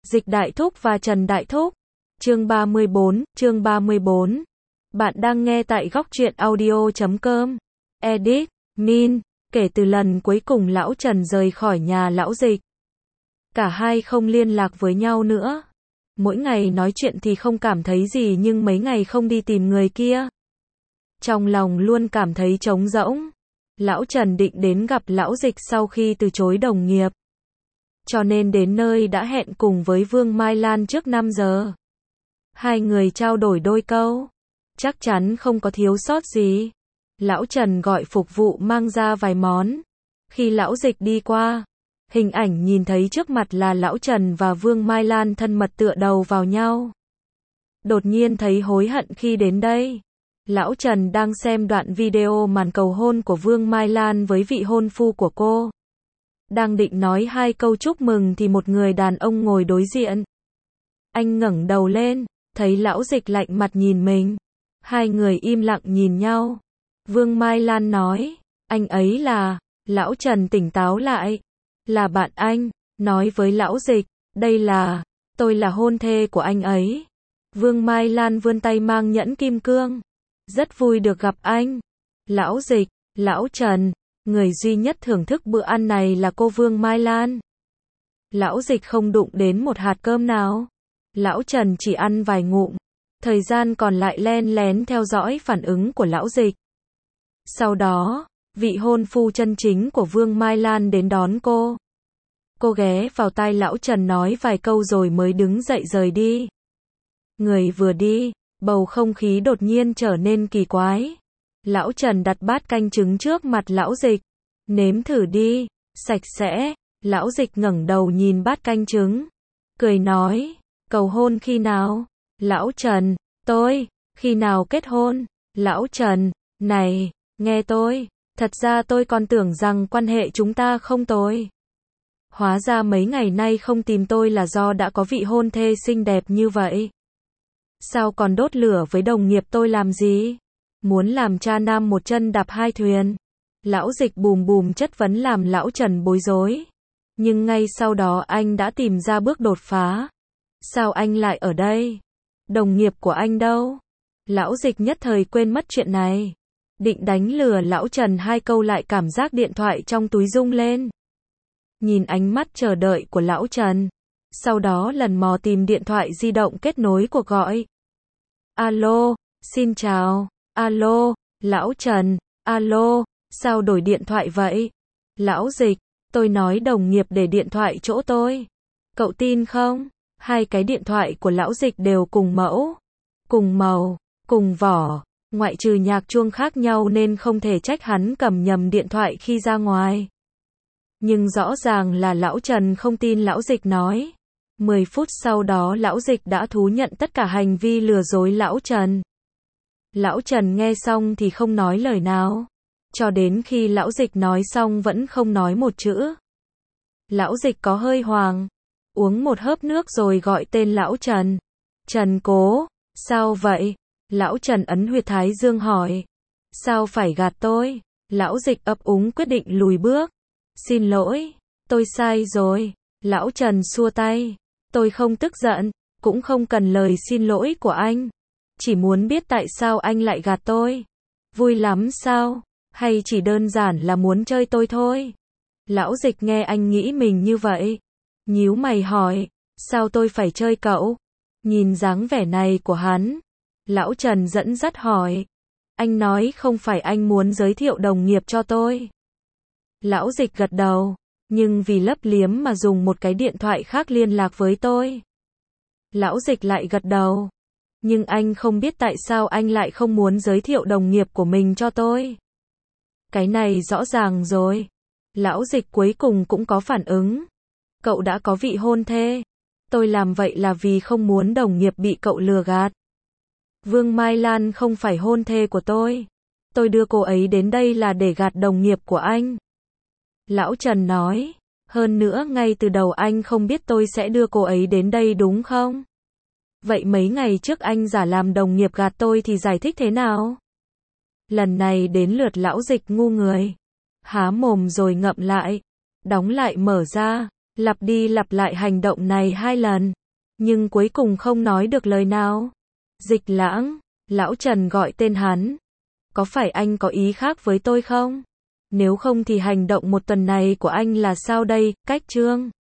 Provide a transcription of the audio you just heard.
Dịch Đại Thúc và Trần Đại Thúc. Chương 34. Bạn đang nghe tại góc truyện audio.com. Edit, Min. Kể từ lần cuối cùng lão Trần rời khỏi nhà lão Dịch, cả hai không liên lạc với nhau nữa. Mỗi ngày nói chuyện thì không cảm thấy gì, nhưng mấy ngày không đi tìm người kia, trong lòng luôn cảm thấy trống rỗng. Lão Trần định đến gặp lão Dịch sau khi từ chối đồng nghiệp, cho nên đến nơi đã hẹn cùng với Vương Mai Lan trước 5 giờ. Hai người trao đổi đôi câu, chắc chắn không có thiếu sót gì. Lão Trần gọi phục vụ mang ra vài món. Khi lão Dịch đi qua, hình ảnh nhìn thấy trước mặt là lão Trần và Vương Mai Lan thân mật tựa đầu vào nhau. Đột nhiên thấy hối hận khi đến đây. Lão Trần đang xem đoạn video màn cầu hôn của Vương Mai Lan với vị hôn phu của cô. Đang định nói hai câu chúc mừng thì một người đàn ông ngồi đối diện. Anh ngẩng đầu lên, thấy lão Dịch lạnh mặt nhìn mình. Hai người im lặng nhìn nhau. Vương Mai Lan nói, anh ấy là... Lão Trần tỉnh táo lại. Là bạn anh, nói với lão Dịch, tôi là hôn thê của anh ấy. Vương Mai Lan vươn tay mang nhẫn kim cương. Rất vui được gặp anh. Lão Dịch, lão Trần, người duy nhất thưởng thức bữa ăn này là cô Vương Mai Lan. Lão Dịch không đụng đến một hạt cơm nào. Lão Trần chỉ ăn vài ngụm. Thời gian còn lại len lén theo dõi phản ứng của lão Dịch. Sau đó, vị hôn phu chân chính của Vương Mai Lan đến đón cô. Cô ghé vào tai lão Trần nói vài câu rồi mới đứng dậy rời đi. Người vừa đi, bầu không khí đột nhiên trở nên kỳ quái. Lão Trần đặt bát canh trứng trước mặt lão Dịch. Nếm thử đi, sạch sẽ. Lão Dịch ngẩng đầu nhìn bát canh trứng, cười nói, cầu hôn khi nào? Lão Trần, khi nào kết hôn? Lão Trần, này, nghe tôi, thật ra tôi còn tưởng rằng quan hệ chúng ta không tồi. Hóa ra mấy ngày nay không tìm tôi là do đã có vị hôn thê xinh đẹp như vậy. Sao còn đốt lửa với đồng nghiệp tôi làm gì? Muốn làm cha nam một chân đạp hai thuyền. Lão Dịch bùm bùm chất vấn làm lão Trần bối rối. Nhưng ngay sau đó anh đã tìm ra bước đột phá. Sao anh lại ở đây? Đồng nghiệp của anh đâu? Lão Dịch nhất thời quên mất chuyện này. Định đánh lừa lão Trần hai câu lại cảm giác điện thoại trong túi rung lên. Nhìn ánh mắt chờ đợi của lão Trần. Sau đó lần mò tìm điện thoại di động kết nối cuộc gọi. Alo, xin chào. Alo, lão Trần. Alo, sao đổi điện thoại vậy? Lão Dịch, tôi nói đồng nghiệp để điện thoại chỗ tôi. Cậu tin không? Hai cái điện thoại của lão Dịch đều cùng mẫu, cùng màu, cùng vỏ. Ngoại trừ nhạc chuông khác nhau nên không thể trách hắn cầm nhầm điện thoại khi ra ngoài. Nhưng rõ ràng là lão Trần không tin lão Dịch nói. 10 phút sau đó lão Dịch đã thú nhận tất cả hành vi lừa dối lão Trần. Lão Trần nghe xong thì không nói lời nào. Cho đến khi lão Dịch nói xong vẫn không nói một chữ. Lão Dịch có hơi hoang. Uống một hớp nước rồi gọi tên lão Trần. Trần cố, sao vậy? Lão Trần ấn huyệt thái dương hỏi. Sao phải gạt tôi? Lão Dịch ấp úng quyết định lùi bước. Xin lỗi, tôi sai rồi. Lão Trần xua tay. Tôi không tức giận, cũng không cần lời xin lỗi của anh. Chỉ muốn biết tại sao anh lại gạt tôi. Vui lắm sao? Hay chỉ đơn giản là muốn chơi tôi thôi? Lão Dịch nghe anh nghĩ mình như vậy, nhíu mày hỏi, sao tôi phải chơi cậu? Nhìn dáng vẻ này của hắn, lão Trần dẫn dắt hỏi, anh nói không phải anh muốn giới thiệu đồng nghiệp cho tôi. Lão Dịch gật đầu, nhưng vì lấp liếm mà dùng một cái điện thoại khác liên lạc với tôi. Lão Dịch lại gật đầu, nhưng anh không biết tại sao anh lại không muốn giới thiệu đồng nghiệp của mình cho tôi. Cái này rõ ràng rồi. Lão Dịch cuối cùng cũng có phản ứng. Cậu đã có vị hôn thê. Tôi làm vậy là vì không muốn đồng nghiệp bị cậu lừa gạt. Vương Mai Lan không phải hôn thê của tôi. Tôi đưa cô ấy đến đây là để gạt đồng nghiệp của anh. Lão Trần nói. Hơn nữa ngay từ đầu anh không biết tôi sẽ đưa cô ấy đến đây đúng không? Vậy mấy ngày trước anh giả làm đồng nghiệp gạt tôi thì giải thích thế nào? Lần này đến lượt lão Dịch ngu người. Há mồm rồi ngậm lại. Đóng lại mở ra. Lặp đi lặp lại hành động này 2 lần, nhưng cuối cùng không nói được lời nào. Dịch Lãng, lão Trần gọi tên hắn. Có phải anh có ý khác với tôi không? Nếu không thì hành động một tuần này của anh là sao đây, Cách Trương?